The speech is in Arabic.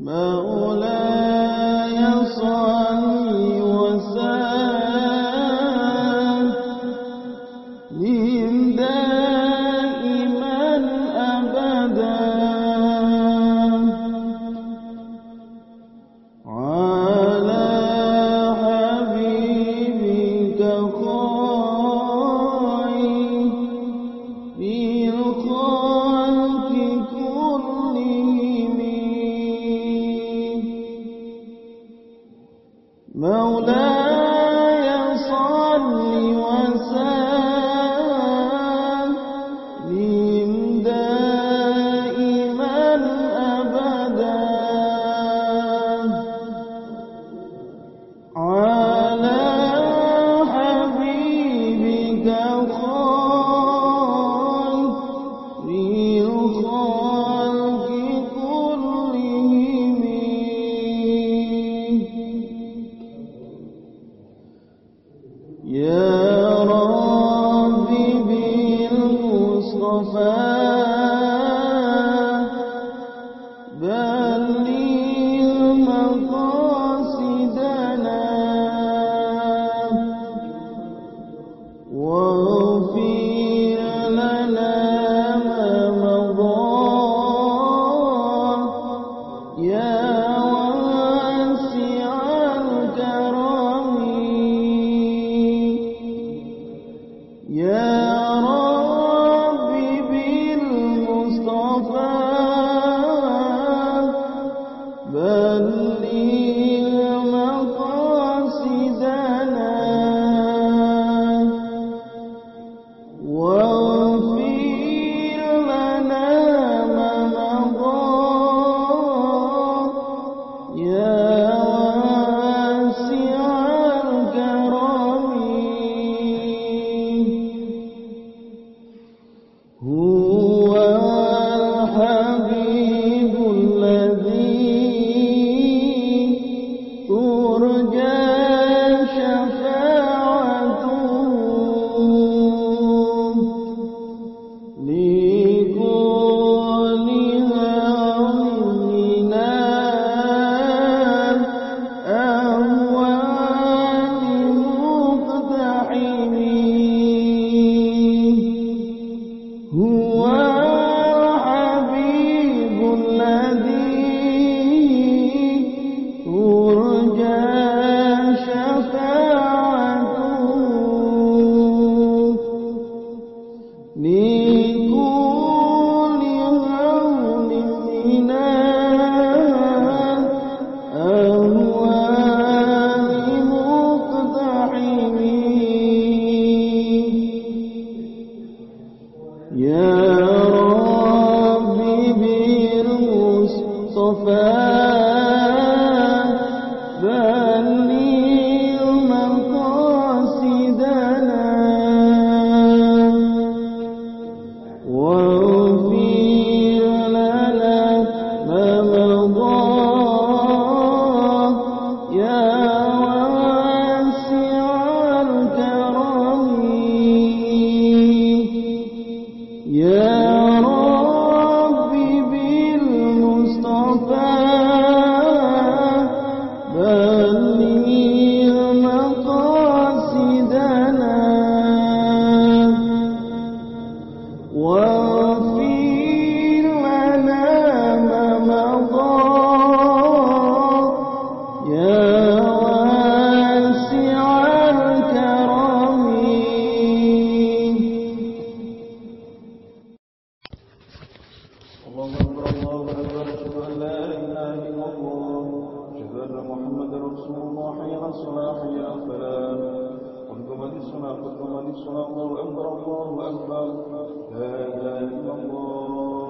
مولاي صل وسلم دائما أبدا على حبيبك خير الخلق كلهم مولاي صل وسلم دائما أبدا على حبيبك خير الخلق كلهم يا رب بالمصطفى بلغ مقاصدنا واغفر لنا ما مضى يا واسع الكرم يا رب بالمصطفى بلغ مقاصدنا واغفر لنا ما مضى يا واسع الكرم هو الحبيب الذي ترجى شفاعته لكل هول من الأهوال مقتحم هو الحبيب الذي ترجى شفاعته لكل هول من الأهوال مقتحم يا رب بالمصطفى بلغ مقاصدنا واغفر لنا ما مضى يا واسع الكرم يا رب بالمصطفى بلغ مقاصدنا واغفر لنا ما مضى يا واسع الكرم الله أكبر الله أكبر أشهد أن لا إله إلا الله أشهد أن محمدا رسول الله حي على الصلاة حي على الفلاح قد قامت الصلاة الله أكبر الله أكبر لا إله إلا الله